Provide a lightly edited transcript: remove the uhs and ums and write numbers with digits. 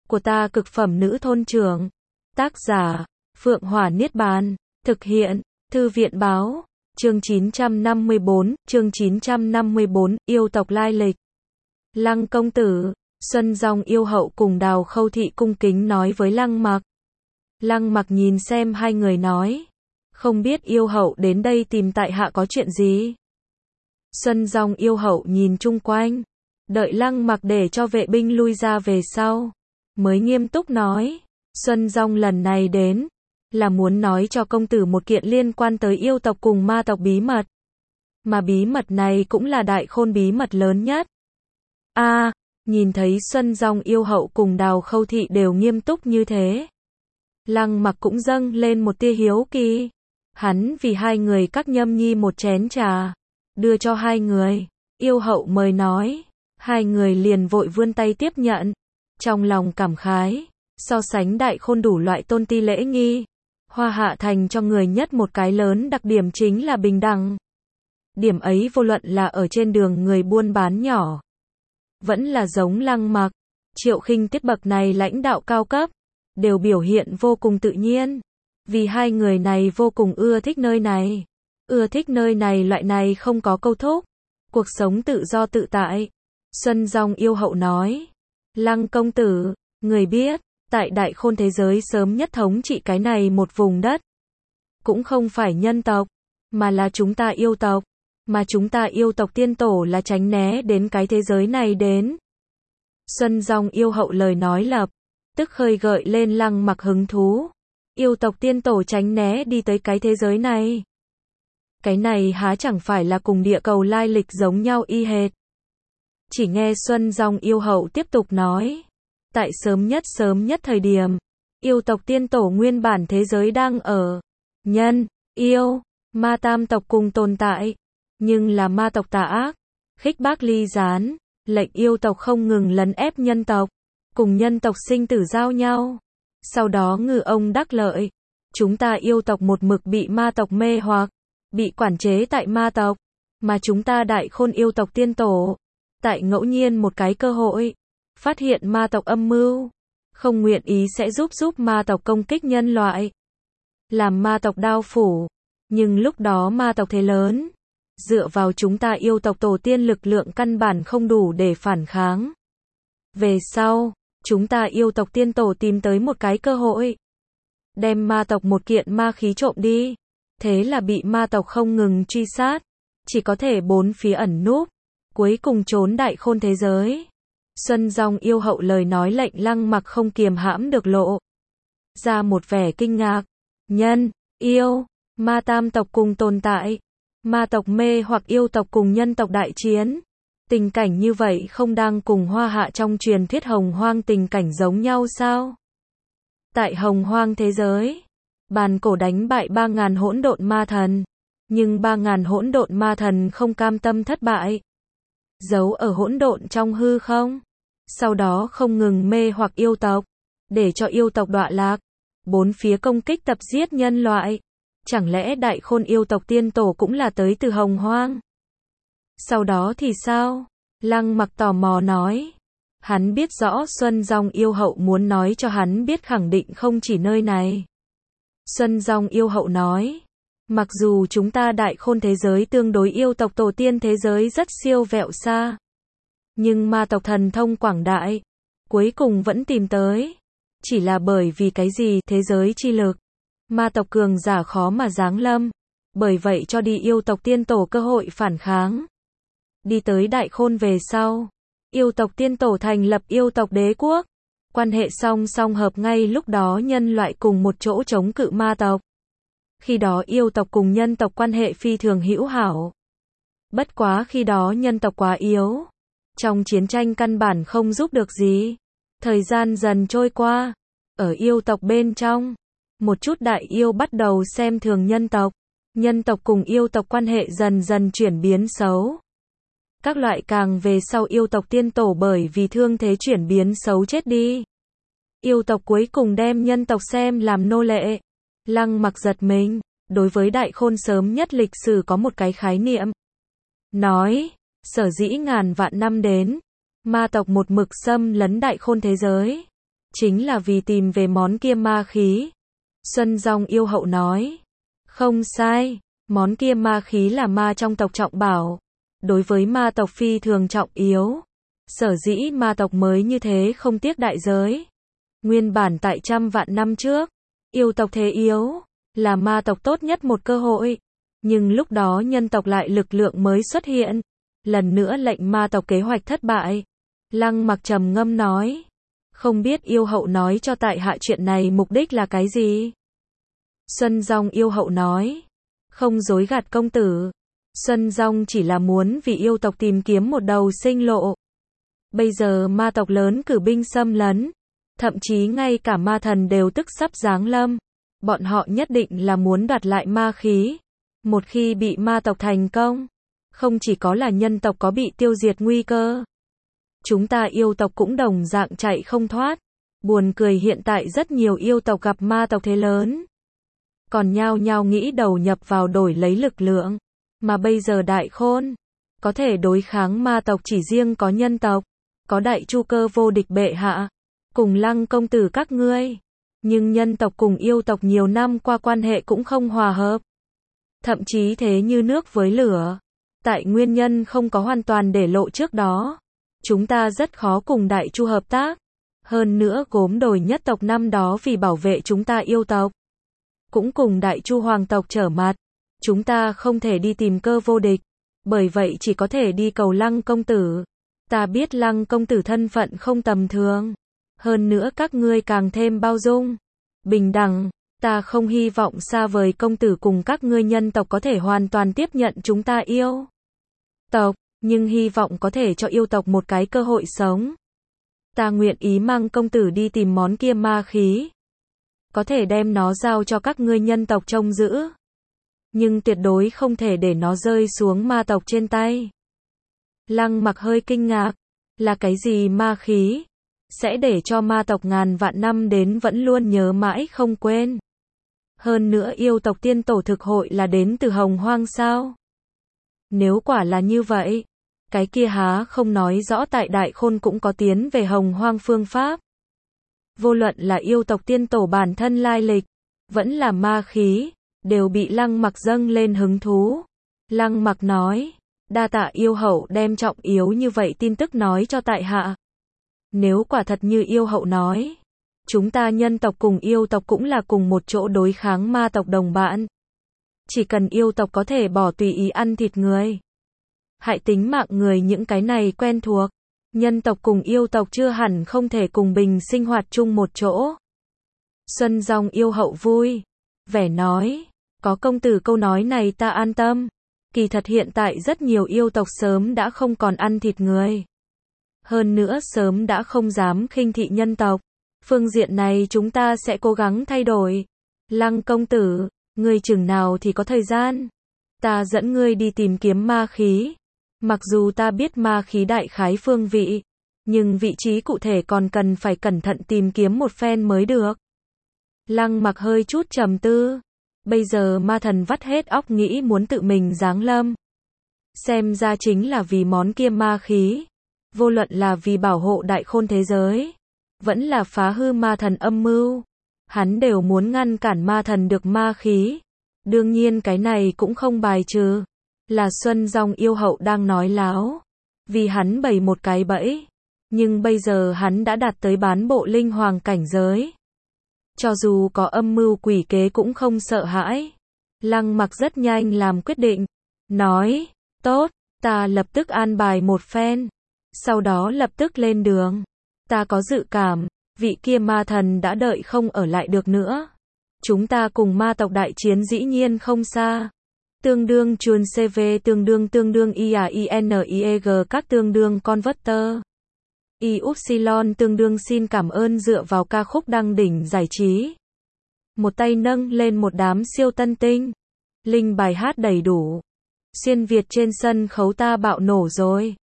của ta cực phẩm nữ thôn trưởng. Tác giả, Phượng Hỏa Niết Bàn. Thực hiện, Thư viện báo. Chương 954, yêu tộc lai lịch. Lăng công tử, Xuân Dòng yêu hậu cùng Đào Khâu thị cung kính nói với Lăng Mặc. Lăng Mặc nhìn xem hai người nói. Không biết yêu hậu đến đây tìm tại hạ có chuyện gì? Xuân Dòng yêu hậu nhìn chung quanh. Đợi Lăng Mặc để cho vệ binh lui ra về sau. Mới nghiêm túc nói. Xuân Dòng lần này đến. Là muốn nói cho công tử một kiện liên quan tới yêu tộc cùng ma tộc bí mật. Mà bí mật này cũng là đại khôn bí mật lớn nhất. Nhìn thấy Xuân Dòng yêu hậu cùng Đào Khâu thị đều nghiêm túc như thế. Lăng Mặc cũng dâng lên một tia hiếu kỳ. Hắn vì hai người các nhâm nhi một chén trà. Đưa cho hai người. Yêu hậu mời nói. Hai người liền vội vươn tay tiếp nhận. Trong lòng cảm khái. So sánh đại khôn đủ loại tôn ti lễ nghi. Hoa Hạ Thành cho người nhất một cái lớn đặc điểm chính là bình đẳng. Điểm ấy vô luận là ở trên đường người buôn bán nhỏ. Vẫn là giống Lăng Mặc, Triệu Khinh Tiết bậc này lãnh đạo cao cấp. Đều biểu hiện vô cùng tự nhiên. Vì hai người này vô cùng ưa thích nơi này. Ưa thích nơi này loại này không có câu thúc. Cuộc sống tự do tự tại. Xuân Dòng yêu hậu nói. Lăng công tử, người biết. Tại đại khôn thế giới sớm nhất thống trị cái này một vùng đất. Cũng không phải nhân tộc, mà là chúng ta yêu tộc. Mà chúng ta yêu tộc tiên tổ là tránh né đến cái thế giới này đến. Xuân Dòng yêu hậu lời nói lập, tức khơi gợi lên Lăng Mặc hứng thú. Yêu tộc tiên tổ tránh né đi tới cái thế giới này. Cái này há chẳng phải là cùng địa cầu lai lịch giống nhau y hệt. Chỉ nghe Xuân Dòng yêu hậu tiếp tục nói. Tại sớm nhất thời điểm, yêu tộc tiên tổ nguyên bản thế giới đang ở nhân, yêu, ma tam tộc cùng tồn tại. Nhưng là ma tộc tà ác, khích bác ly gián, lệnh yêu tộc không ngừng lấn ép nhân tộc, cùng nhân tộc sinh tử giao nhau. Sau đó ngư ông đắc lợi, chúng ta yêu tộc một mực bị ma tộc mê hoặc, bị quản chế tại ma tộc, mà chúng ta đại khôn yêu tộc tiên tổ, tại ngẫu nhiên một cái cơ hội, phát hiện ma tộc âm mưu, không nguyện ý sẽ giúp ma tộc công kích nhân loại, làm ma tộc đao phủ, nhưng lúc đó ma tộc thế lớn, dựa vào chúng ta yêu tộc tổ tiên lực lượng căn bản không đủ để phản kháng. Về sau, chúng ta yêu tộc tiên tổ tìm tới một cái cơ hội, đem ma tộc một kiện ma khí trộm đi, thế là bị ma tộc không ngừng truy sát, chỉ có thể bốn phía ẩn núp, cuối cùng trốn đại khôn thế giới. Xuân Dòng yêu hậu lời nói lệnh Lăng Mặc không kiềm hãm được lộ ra một vẻ kinh ngạc. Nhân, yêu, ma tam tộc cùng tồn tại. Ma tộc mê hoặc yêu tộc cùng nhân tộc đại chiến. Tình cảnh như vậy không đang cùng Hoa Hạ trong truyền thuyết Hồng Hoang tình cảnh giống nhau sao? Tại Hồng Hoang thế giới, bàn cổ đánh bại 3.000 hỗn độn ma thần. Nhưng 3.000 hỗn độn ma thần không cam tâm thất bại. Giấu ở hỗn độn trong hư không. Sau đó không ngừng mê hoặc yêu tộc, để cho yêu tộc đọa lạc, bốn phía công kích tập giết nhân loại. Chẳng lẽ đại khôn yêu tộc tiên tổ cũng là tới từ Hồng Hoang? Sau đó thì sao? Lăng Mặc tò mò nói. Hắn biết rõ Xuân Dòng yêu hậu muốn nói cho hắn biết khẳng định không chỉ nơi này. Xuân Dòng yêu hậu nói. Mặc dù chúng ta đại khôn thế giới tương đối yêu tộc tổ tiên thế giới rất siêu vẹo xa. Nhưng ma tộc thần thông quảng đại, cuối cùng vẫn tìm tới. Chỉ là bởi vì cái gì thế giới chi lực. Ma tộc cường giả khó mà giáng lâm. Bởi vậy cho đi yêu tộc tiên tổ cơ hội phản kháng. Đi tới đại khôn về sau. Yêu tộc tiên tổ thành lập yêu tộc đế quốc. Quan hệ song song hợp ngay lúc đó nhân loại cùng một chỗ chống cự ma tộc. Khi đó yêu tộc cùng nhân tộc quan hệ phi thường hữu hảo. Bất quá khi đó nhân tộc quá yếu. Trong chiến tranh căn bản không giúp được gì. Thời gian dần trôi qua. Ở yêu tộc bên trong. Một chút đại yêu bắt đầu xem thường nhân tộc. Nhân tộc cùng yêu tộc quan hệ dần dần chuyển biến xấu. Các loại càng về sau yêu tộc tiên tổ bởi vì thương thế chuyển biến xấu chết đi. Yêu tộc cuối cùng đem nhân tộc xem làm nô lệ. Lăng Mặc giật mình. Đối với đại khôn sớm nhất lịch sử có một cái khái niệm. Nói, sở dĩ ngàn vạn năm đến, ma tộc một mực xâm lấn đại khôn thế giới. chính là vì tìm về món kia ma khí. Xuân Dòng yêu hậu nói. Không sai, món kia ma khí là ma trong tộc trọng bảo. Đối với ma tộc phi thường trọng yếu. Sở dĩ ma tộc mới như thế không tiếc đại giới. Nguyên bản tại trăm vạn năm trước, yêu tộc thế yếu, là ma tộc tốt nhất một cơ hội. Nhưng lúc đó nhân tộc lại lực lượng mới xuất hiện. Lần nữa lệnh ma tộc kế hoạch thất bại. Lăng Mặc trầm ngâm nói. Không biết yêu hậu nói cho tại hạ chuyện này mục đích là cái gì? Xuân Dòng yêu hậu nói. Không dối gạt công tử. Xuân Dòng chỉ là muốn vì yêu tộc tìm kiếm một đầu sinh lộ. Bây giờ ma tộc lớn cử binh xâm lấn. Thậm chí ngay cả ma thần đều tức sắp giáng lâm. Bọn họ nhất định là muốn đoạt lại ma khí. Một khi bị ma tộc thành công, không chỉ có là nhân tộc có bị tiêu diệt nguy cơ. Chúng ta yêu tộc cũng đồng dạng chạy không thoát. Buồn cười hiện tại rất nhiều yêu tộc gặp ma tộc thế lớn. Còn nhao nhao nghĩ đầu nhập vào đổi lấy lực lượng. Mà bây giờ Đại Khôn, có thể đối kháng ma tộc chỉ riêng có nhân tộc. Có Đại Chu Cơ vô địch bệ hạ. Cùng Lăng công tử các ngươi. Nhưng nhân tộc cùng yêu tộc nhiều năm qua quan hệ cũng không hòa hợp. Thậm chí thế như nước với lửa. Tại nguyên nhân không có hoàn toàn để lộ trước đó. Chúng ta rất khó cùng Đại Chu hợp tác. Hơn nữa Gốm Đồi nhất tộc năm đó vì bảo vệ chúng ta yêu tộc. Cũng cùng Đại Chu hoàng tộc trở mặt. Chúng ta không thể đi tìm Cơ vô địch. Bởi vậy chỉ có thể đi cầu Lăng công tử. Ta biết Lăng công tử thân phận không tầm thường. Hơn nữa các ngươi càng thêm bao dung. Bình đẳng. Ta không hy vọng xa vời công tử cùng các ngươi nhân tộc có thể hoàn toàn tiếp nhận chúng ta yêu tộc. Nhưng hy vọng có thể cho yêu tộc một cái cơ hội sống. Ta nguyện ý mang công tử đi tìm món kia ma khí. Có thể đem nó giao cho các ngươi nhân tộc trông giữ. Nhưng tuyệt đối không thể để nó rơi xuống ma tộc trên tay. Lăng Mặc hơi kinh ngạc. Là cái gì ma khí? Sẽ để cho ma tộc ngàn vạn năm đến vẫn luôn nhớ mãi không quên. Hơn nữa yêu tộc tiên tổ thực hội là đến từ Hồng Hoang sao? Nếu quả là như vậy, cái kia há không nói rõ tại Đại Khôn cũng có tiến về Hồng Hoang phương pháp. Vô luận là yêu tộc tiên tổ bản thân lai lịch, vẫn là ma khí, đều bị Lăng Mặc dâng lên hứng thú. Lăng Mặc nói, đa tạ yêu hậu đem trọng yếu như vậy tin tức nói cho tại hạ. Nếu quả thật như yêu hậu nói, chúng ta nhân tộc cùng yêu tộc cũng là cùng một chỗ đối kháng ma tộc đồng bạn. Chỉ cần yêu tộc có thể bỏ tùy ý ăn thịt người, hại tính mạng người những cái này quen thuộc. Nhân tộc cùng yêu tộc chưa hẳn không thể cùng bình sinh hoạt chung một chỗ. Xuân Dòng yêu hậu vui vẻ nói, có công tử câu nói này ta an tâm. Kỳ thật hiện tại rất nhiều yêu tộc sớm đã không còn ăn thịt người. Hơn nữa sớm đã không dám khinh thị nhân tộc. Phương diện này chúng ta sẽ cố gắng thay đổi. Lăng công tử, ngươi chừng nào thì có thời gian. Ta dẫn ngươi đi tìm kiếm ma khí. Mặc dù ta biết ma khí đại khái phương vị, nhưng vị trí cụ thể còn cần phải cẩn thận tìm kiếm một phen mới được. Lăng Mặc hơi chút trầm tư. Bây giờ ma thần vắt hết óc nghĩ muốn tự mình giáng lâm. Xem ra chính là vì món kia ma khí. Vô luận là vì bảo hộ Đại Khôn thế giới, vẫn là phá hư ma thần âm mưu, hắn đều muốn ngăn cản ma thần được ma khí. Đương nhiên cái này cũng không bài trừ là Xuân Dòng yêu hậu đang nói láo, vì hắn bày một cái bẫy. Nhưng bây giờ hắn đã đạt tới bán bộ linh hoàng cảnh giới. Cho dù có âm mưu quỷ kế cũng không sợ hãi. Lăng Mặc rất nhanh làm quyết định. Nói, tốt, ta lập tức an bài một phen. Sau đó lập tức lên đường. Ta có dự cảm, vị kia ma thần đã đợi không ở lại được nữa. Chúng ta cùng ma tộc đại chiến dĩ nhiên không xa. Tương đương chuồn CV tương đương IAINIEG các tương đương converter. Y-Upsilon tương đương xin cảm ơn dựa vào ca khúc đăng đỉnh giải trí. Một tay nâng lên một đám siêu tân tinh. Linh bài hát đầy đủ. Xuyên Việt trên sân khấu ta bạo nổ rồi.